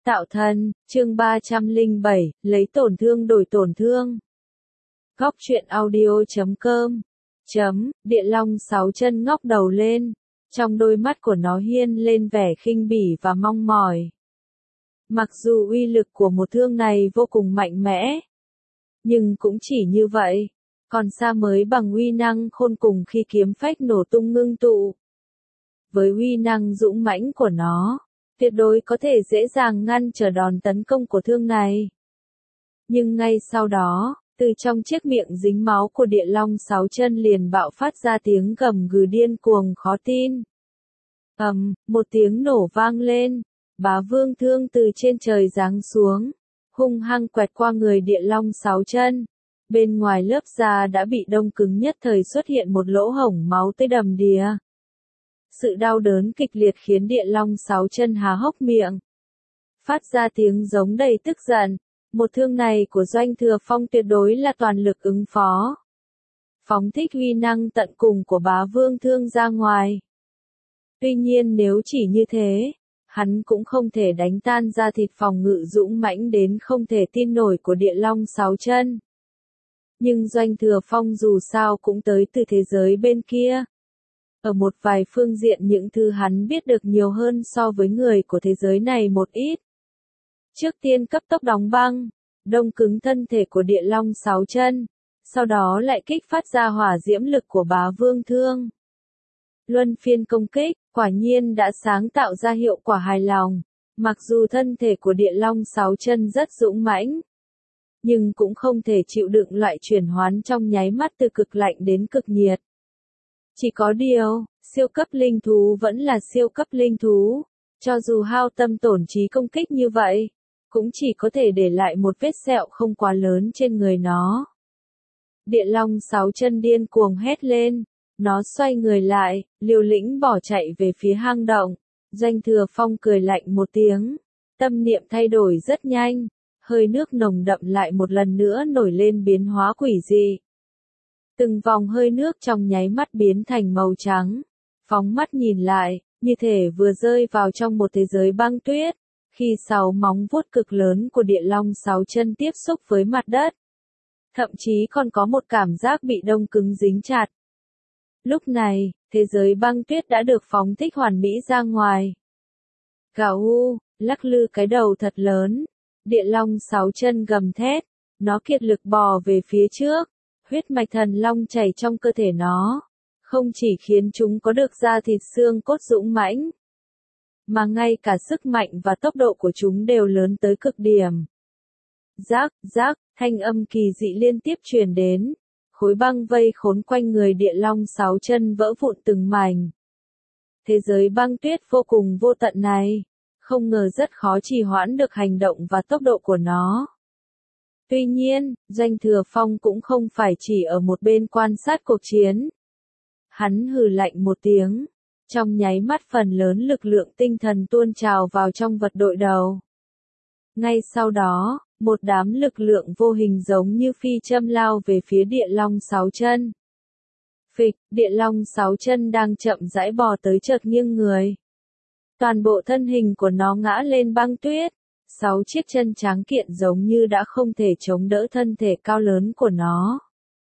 Tạo thân, chương 307, lấy tổn thương đổi tổn thương. Góc truyện audio.com Địa long sáu chân ngóc đầu lên, trong đôi mắt của nó hiên lên vẻ khinh bỉ và mong mỏi. Mặc dù uy lực của một thương này vô cùng mạnh mẽ, nhưng cũng chỉ như vậy, còn xa mới bằng uy năng khôn cùng khi kiếm phách nổ tung ngưng tụ. Với uy năng dũng mãnh của nó, tuyệt đối có thể dễ dàng ngăn trở đòn tấn công của thương này. Nhưng ngay sau đó, từ trong chiếc miệng dính máu của địa long sáu chân liền bạo phát ra tiếng gầm gừ điên cuồng khó tin. Một tiếng nổ vang lên, bá vương thương từ trên trời giáng xuống, hung hăng quẹt qua người địa long sáu chân. Bên ngoài lớp da đã bị đông cứng nhất thời xuất hiện một lỗ hổng máu tươi đầm đìa. Sự đau đớn kịch liệt khiến địa long sáu chân há hốc miệng, phát ra tiếng giống đầy tức giận. Một thương này của Doanh Thừa Phong tuyệt đối là toàn lực ứng phó. Phóng thích uy năng tận cùng của bá vương thương ra ngoài. Tuy nhiên nếu chỉ như thế, hắn cũng không thể đánh tan ra thịt phòng ngự dũng mãnh đến không thể tin nổi của địa long sáu chân. Nhưng Doanh Thừa Phong dù sao cũng tới từ thế giới bên kia. Ở một vài phương diện những thứ hắn biết được nhiều hơn so với người của thế giới này một ít. Trước tiên cấp tốc đóng băng, đông cứng thân thể của địa long sáu chân, sau đó lại kích phát ra hỏa diễm lực của bá vương thương. Luân phiên công kích, quả nhiên đã sáng tạo ra hiệu quả hài lòng. Mặc dù thân thể của địa long sáu chân rất dũng mãnh, nhưng cũng không thể chịu đựng loại chuyển hoán trong nháy mắt từ cực lạnh đến cực nhiệt. Chỉ có điều, siêu cấp linh thú vẫn là siêu cấp linh thú, cho dù hao tâm tổn trí công kích như vậy, cũng chỉ có thể để lại một vết sẹo không quá lớn trên người nó. Địa long sáu chân điên cuồng hét lên, nó xoay người lại, liều lĩnh bỏ chạy về phía hang động. Doanh Thừa Phong cười lạnh một tiếng, tâm niệm thay đổi rất nhanh, hơi nước nồng đậm lại một lần nữa nổi lên biến hóa quỷ dị. Từng vòng hơi nước trong nháy mắt biến thành màu trắng, phóng mắt nhìn lại, như thể vừa rơi vào trong một thế giới băng tuyết, khi sáu móng vuốt cực lớn của địa long sáu chân tiếp xúc với mặt đất. Thậm chí còn có một cảm giác bị đông cứng dính chặt. Lúc này, thế giới băng tuyết đã được phóng thích hoàn mỹ ra ngoài. Gào u, lắc lư cái đầu thật lớn, địa long sáu chân gầm thét, nó kiệt lực bò về phía trước. Huyết mạch thần long chảy trong cơ thể nó, không chỉ khiến chúng có được da thịt xương cốt dũng mãnh, mà ngay cả sức mạnh và tốc độ của chúng đều lớn tới cực điểm. Rác, rác, thanh âm kỳ dị liên tiếp truyền đến, khối băng vây khốn quanh người địa long sáu chân vỡ vụn từng mảnh. Thế giới băng tuyết vô cùng vô tận này, không ngờ rất khó trì hoãn được hành động và tốc độ của nó. Tuy nhiên, Doanh Thừa Phong cũng không phải chỉ ở một bên quan sát cuộc chiến. Hắn hừ lạnh một tiếng, trong nháy mắt phần lớn lực lượng tinh thần tuôn trào vào trong vật đội đầu. Ngay sau đó, một đám lực lượng vô hình giống như phi châm lao về phía địa long sáu chân. Phịch, địa long sáu chân đang chậm rãi bò tới chợt nghiêng người. Toàn bộ thân hình của nó ngã lên băng tuyết. Sáu chiếc chân tráng kiện giống như đã không thể chống đỡ thân thể cao lớn của nó.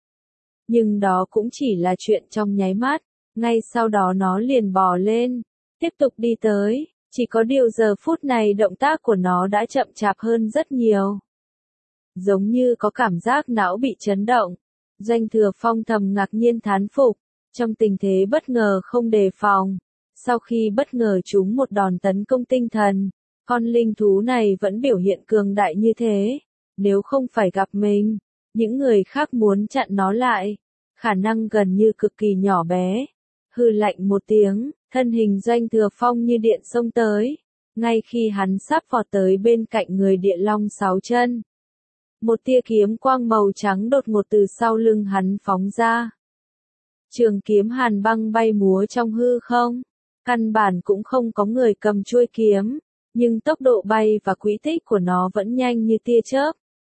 Nhưng đó cũng chỉ là chuyện trong nháy mắt, ngay sau đó nó liền bò lên, tiếp tục đi tới, chỉ có điều giờ phút này động tác của nó đã chậm chạp hơn rất nhiều. Giống như có cảm giác não bị chấn động, Doanh Thừa Phong thầm ngạc nhiên thán phục, trong tình thế bất ngờ không đề phòng, sau khi bất ngờ trúng một đòn tấn công tinh thần. Con linh thú này vẫn biểu hiện cường đại như thế, nếu không phải gặp mình, những người khác muốn chặn nó lại, khả năng gần như cực kỳ nhỏ bé. Hừ lạnh một tiếng, thân hình Doanh Thừa Phong như điện xông tới, ngay khi hắn sắp vọt tới bên cạnh người địa long sáu chân. Một tia kiếm quang màu trắng đột ngột từ sau lưng hắn phóng ra. Trường kiếm hàn băng bay múa trong hư không, căn bản cũng không có người cầm chuôi kiếm. Nhưng tốc độ bay và quỹ tích của nó vẫn nhanh như tia chớp.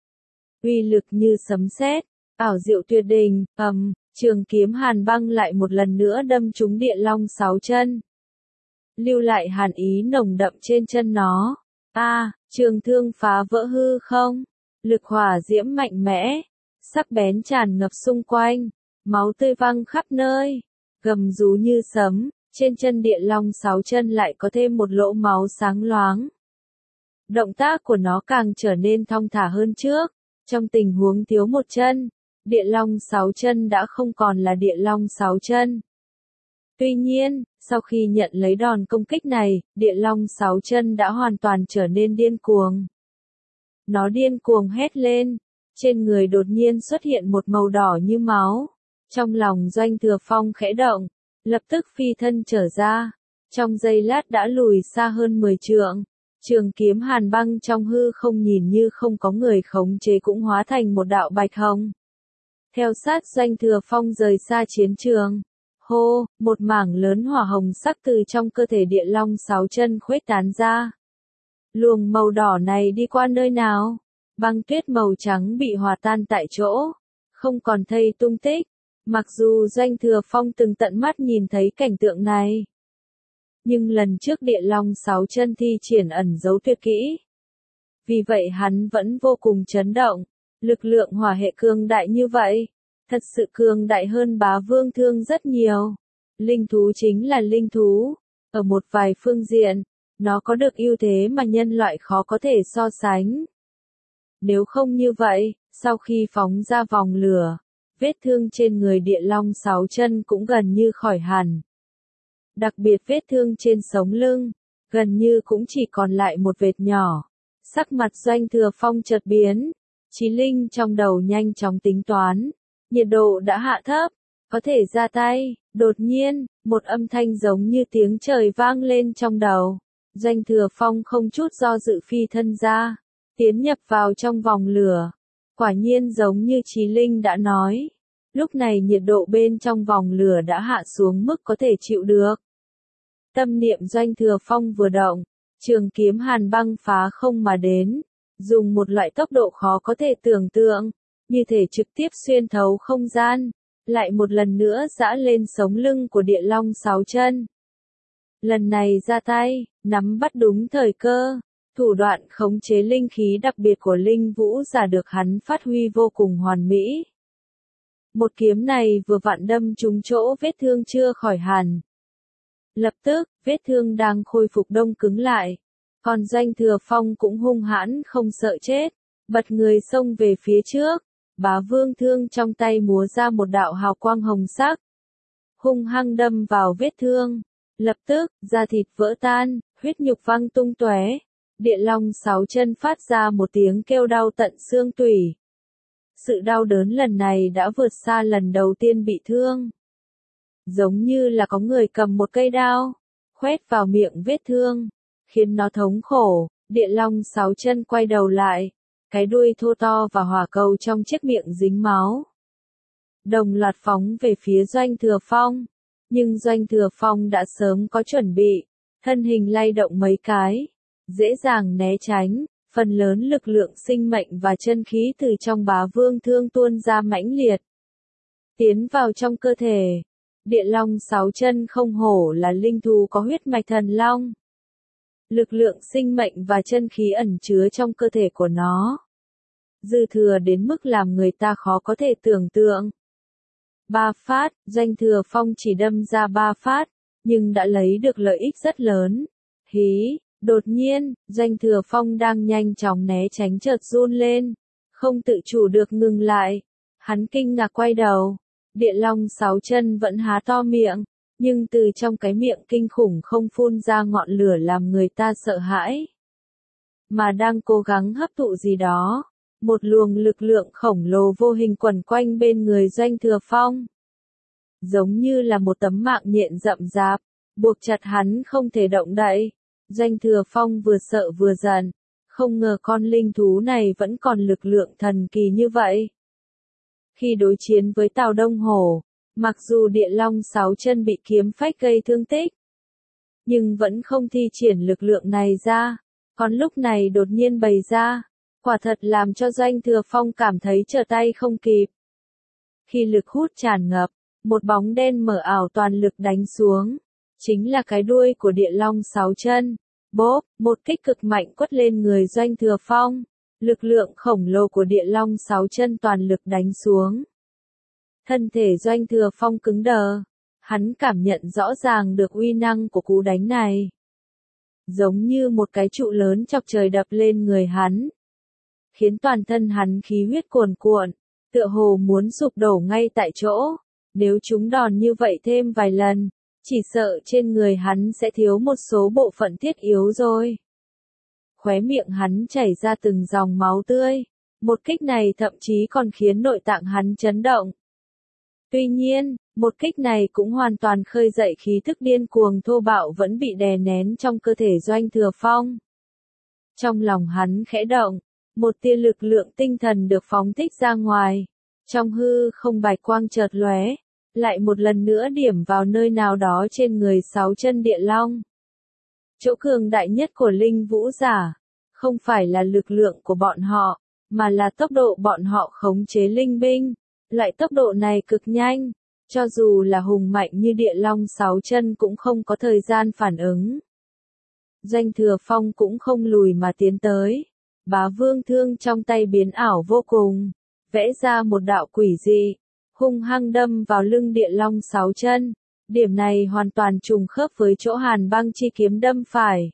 Uy lực như sấm sét, ảo diệu tuyệt đình, trường kiếm hàn băng lại một lần nữa đâm trúng địa long sáu chân. Lưu lại hàn ý nồng đậm trên chân nó. Trường thương phá vỡ hư không, lực hỏa diễm mạnh mẽ, sắc bén tràn ngập xung quanh, máu tươi văng khắp nơi, gầm rú như sấm, trên chân địa long 6 chân lại có thêm một lỗ máu sáng loáng. Động tác của nó càng trở nên thong thả hơn trước, trong tình huống thiếu một chân, địa long 6 chân đã không còn là địa long 6 chân. Tuy nhiên, sau khi nhận lấy đòn công kích này, địa long 6 chân đã hoàn toàn trở nên điên cuồng. Nó điên cuồng hét lên, trên người đột nhiên xuất hiện một màu đỏ như máu. Trong lòng Doanh Thừa Phong khẽ động, lập tức phi thân trở ra, trong giây lát đã lùi xa hơn 10 trượng. Trường kiếm hàn băng trong hư không nhìn như không có người khống chế cũng hóa thành một đạo bạch hồng. Theo sát Doanh Thừa Phong rời xa chiến trường. Hô, một mảng lớn hỏa hồng sắc từ trong cơ thể địa long 6 chân khuếch tán ra. Luồng màu đỏ này đi qua nơi nào? Băng tuyết màu trắng bị hòa tan tại chỗ, không còn thây tung tích. Mặc dù Doanh Thừa Phong từng tận mắt nhìn thấy cảnh tượng này, nhưng lần trước địa long 6 chân thi triển ẩn dấu tuyệt kỹ. Vì vậy hắn vẫn vô cùng chấn động, lực lượng hỏa hệ cường đại như vậy, thật sự cường đại hơn Bá Vương Thương rất nhiều. Linh thú chính là linh thú, ở một vài phương diện, nó có được ưu thế mà nhân loại khó có thể so sánh. Nếu không như vậy, sau khi phóng ra vòng lửa, vết thương trên người địa long 6 chân cũng gần như khỏi hẳn. Đặc biệt vết thương trên sống lưng, gần như cũng chỉ còn lại một vệt nhỏ. Sắc mặt Doanh Thừa Phong chợt biến, trí linh trong đầu nhanh chóng tính toán, nhiệt độ đã hạ thấp, có thể ra tay. Đột nhiên, một âm thanh giống như tiếng trời vang lên trong đầu. Doanh Thừa Phong không chút do dự phi thân ra, tiến nhập vào trong vòng lửa. Quả nhiên giống như trí linh đã nói, lúc này nhiệt độ bên trong vòng lửa đã hạ xuống mức có thể chịu được. Tâm niệm Doanh Thừa Phong vừa động, trường kiếm hàn băng phá không mà đến, dùng một loại tốc độ khó có thể tưởng tượng, như thể trực tiếp xuyên thấu không gian, lại một lần nữa giã lên sống lưng của địa long 6 chân. Lần này ra tay, nắm bắt đúng thời cơ, thủ đoạn khống chế linh khí đặc biệt của linh vũ giả được hắn phát huy vô cùng hoàn mỹ. Một kiếm này vừa vặn đâm trúng chỗ vết thương chưa khỏi hẳn. Lập tức, vết thương đang khôi phục đông cứng lại. Còn Doanh Thừa Phong cũng hung hãn không sợ chết, bật người xông về phía trước. Bá Vương Thương trong tay múa ra một đạo hào quang hồng sắc, hung hăng đâm vào vết thương. Lập tức, da thịt vỡ tan, huyết nhục văng tung tóe. Địa long 6 chân phát ra một tiếng kêu đau tận xương tủy. Sự đau đớn lần này đã vượt xa lần đầu tiên bị thương. Giống như là có người cầm một cây đao, khoét vào miệng vết thương, khiến nó thống khổ. Địa long 6 chân quay đầu lại, cái đuôi thô to và hỏa cầu trong chiếc miệng dính máu. Đồng loạt phóng về phía Doanh Thừa Phong, nhưng Doanh Thừa Phong đã sớm có chuẩn bị, thân hình lay động mấy cái, dễ dàng né tránh, phần lớn lực lượng sinh mệnh và chân khí từ trong Bá Vương Thương tuôn ra mãnh liệt, tiến vào trong cơ thể. Địa long 6 chân không hổ là linh thú có huyết mạch thần long. Lực lượng sinh mệnh và chân khí ẩn chứa trong cơ thể của nó dư thừa đến mức làm người ta khó có thể tưởng tượng. 3 phát, Doanh Thừa Phong chỉ đâm ra 3 phát, nhưng đã lấy được lợi ích rất lớn. Hí, đột nhiên, Doanh Thừa Phong đang nhanh chóng né tránh chợt run lên, không tự chủ được ngừng lại. Hắn kinh ngạc quay đầu, địa long 6 chân vẫn há to miệng, nhưng từ trong cái miệng kinh khủng không phun ra ngọn lửa làm người ta sợ hãi, mà đang cố gắng hấp thụ gì đó. Một luồng lực lượng khổng lồ vô hình quẩn quanh bên người Doanh Thừa Phong, giống như là một tấm mạng nhện rậm rạp, buộc chặt hắn không thể động đậy. Doanh Thừa Phong vừa sợ vừa giận, không ngờ con linh thú này vẫn còn lực lượng thần kỳ như vậy. Khi đối chiến với Tào Đông Hổ, mặc dù địa long 6 chân bị kiếm phách gây thương tích, nhưng vẫn không thi triển lực lượng này ra, còn lúc này đột nhiên bày ra, quả thật làm cho Doanh Thừa Phong cảm thấy trở tay không kịp. Khi lực hút tràn ngập, một bóng đen mờ ảo toàn lực đánh xuống, chính là cái đuôi của địa long 6 chân. Bốp, một kích cực mạnh quất lên người Doanh Thừa Phong. Lực lượng khổng lồ của địa long 6 chân toàn lực đánh xuống. Thân thể Doanh Thừa Phong cứng đờ. Hắn cảm nhận rõ ràng được uy năng của cú đánh này. Giống như một cái trụ lớn chọc trời đập lên người hắn. Khiến toàn thân hắn khí huyết cuồn cuộn, tựa hồ muốn sụp đổ ngay tại chỗ. Nếu chúng đòn như vậy thêm vài lần, chỉ sợ trên người hắn sẽ thiếu một số bộ phận thiết yếu rồi. Khóe miệng hắn chảy ra từng dòng máu tươi. Một kích này thậm chí còn khiến nội tạng hắn chấn động. Tuy nhiên, một kích này cũng hoàn toàn khơi dậy khí thức điên cuồng thô bạo vẫn bị đè nén trong cơ thể Doanh Thừa Phong. Trong lòng hắn khẽ động, một tia lực lượng tinh thần được phóng thích ra ngoài. Trong hư không bạch quang chợt lóe, lại một lần nữa điểm vào nơi nào đó trên người 6 chân địa long. Chỗ cường đại nhất của linh vũ giả, không phải là lực lượng của bọn họ, mà là tốc độ bọn họ khống chế linh binh. Loại tốc độ này cực nhanh, cho dù là hùng mạnh như địa long 6 chân cũng không có thời gian phản ứng. Doanh Thừa Phong cũng không lùi mà tiến tới. Bá vương thương trong tay biến ảo vô cùng, vẽ ra một đạo quỷ dị, hung hăng đâm vào lưng địa long 6 chân. Điểm này hoàn toàn trùng khớp với chỗ Hàn Băng chi kiếm đâm phải.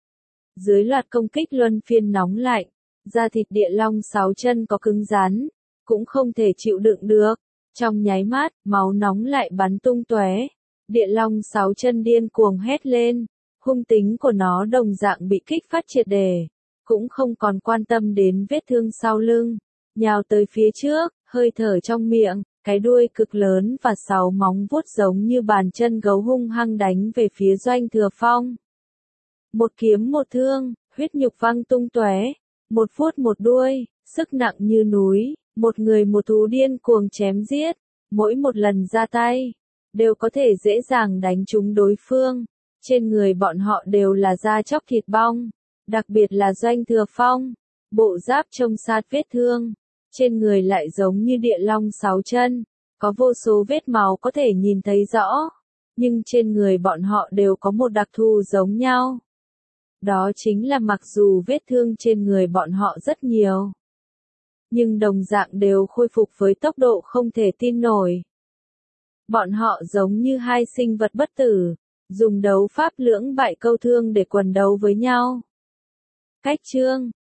Dưới loạt công kích luân phiên nóng lạnh, da thịt địa long 6 chân có cứng rắn, cũng không thể chịu đựng được. Trong nháy mắt, máu nóng lại bắn tung tóe. Địa long 6 chân điên cuồng hét lên, hung tính của nó đồng dạng bị kích phát triệt để, cũng không còn quan tâm đến vết thương sau lưng, nhào tới phía trước, hơi thở trong miệng, cái đuôi cực lớn và 6 móng vuốt giống như bàn chân gấu hung hăng đánh về phía Doanh Thừa Phong. Một kiếm một thương, huyết nhục văng tung tóe, một vuốt một đuôi, sức nặng như núi, một người một thú điên cuồng chém giết, mỗi một lần ra tay, đều có thể dễ dàng đánh trúng đối phương. Trên người bọn họ đều là da chóc thịt bong, đặc biệt là Doanh Thừa Phong, bộ giáp trông sát vết thương, trên người lại giống như địa long 6 chân, có vô số vết máu có thể nhìn thấy rõ, nhưng trên người bọn họ đều có một đặc thù giống nhau. Đó chính là mặc dù vết thương trên người bọn họ rất nhiều, nhưng đồng dạng đều khôi phục với tốc độ không thể tin nổi. Bọn họ giống như hai sinh vật bất tử, dùng đấu pháp lưỡng bại câu thương để quần đấu với nhau. Cách chương